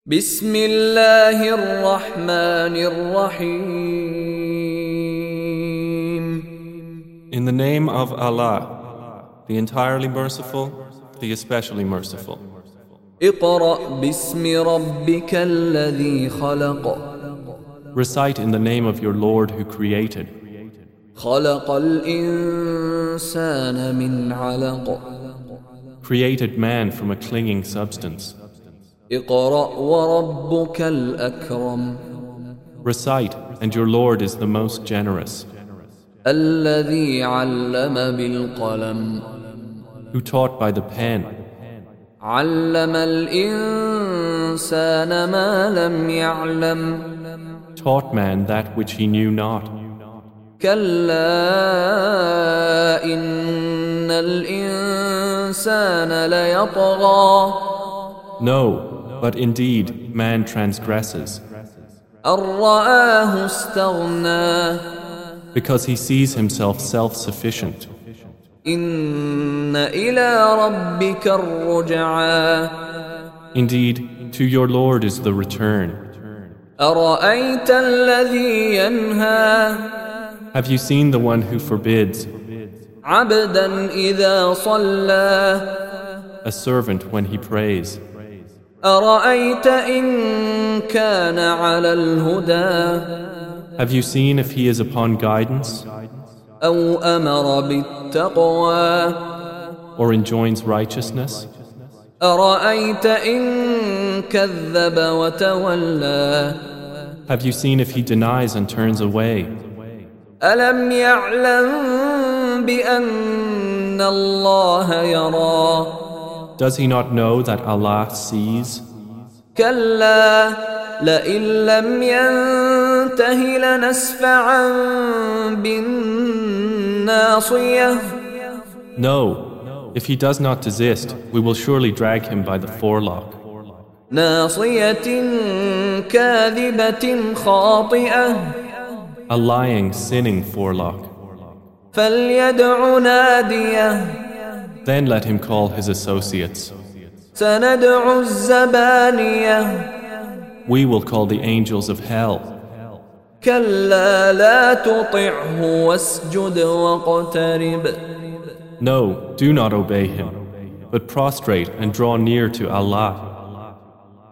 بسم الله الرحمن الرحيم. In the name of Allah, the entirely merciful, the especially merciful. اقرأ باسم ربك الذي خلق. Recite in the name of your Lord who created. خلق الإنسان من علق. Created man from a clinging substance. اقرأ وربك الأكرم. Recite, and your Lord is the most generous. الذي علم بالقلم. Who taught by the pen. علم الإنسان ما لم يعلم. Taught man that which he knew not. كلا إن الإنسان ليطغى. No, but indeed man transgresses. أن رآه استغنى. Because he sees himself self-sufficient. إن إلى ربك الرجعى. Indeed, to your Lord is the return. أرأيت الذي ينهى. Have you seen the one who forbids? عبدا إذا صلى. A servant when he prays. أرأيت إن كان على الهدى. Have you seen if he is upon guidance? أو أمر بالتقوى. Or enjoins righteousness? أرأيت إن كذب وتولى. Have you seen if he denies and turns away? ألم يعلم بأن الله يرى. Does he not know that Allah sees? كلا لئن لم ينته لنسفعا بالناصية. No, if he does not desist, we will surely drag him by the forelock. ناصية كاذبة خاطئة. A lying, sinning forelock. فليدع ناديه. Then let him call his associates. سندع الزبانية. We will call the angels of hell. كلا لا تطعه واسجد واقترب. No, do not obey him, but prostrate and draw near to Allah.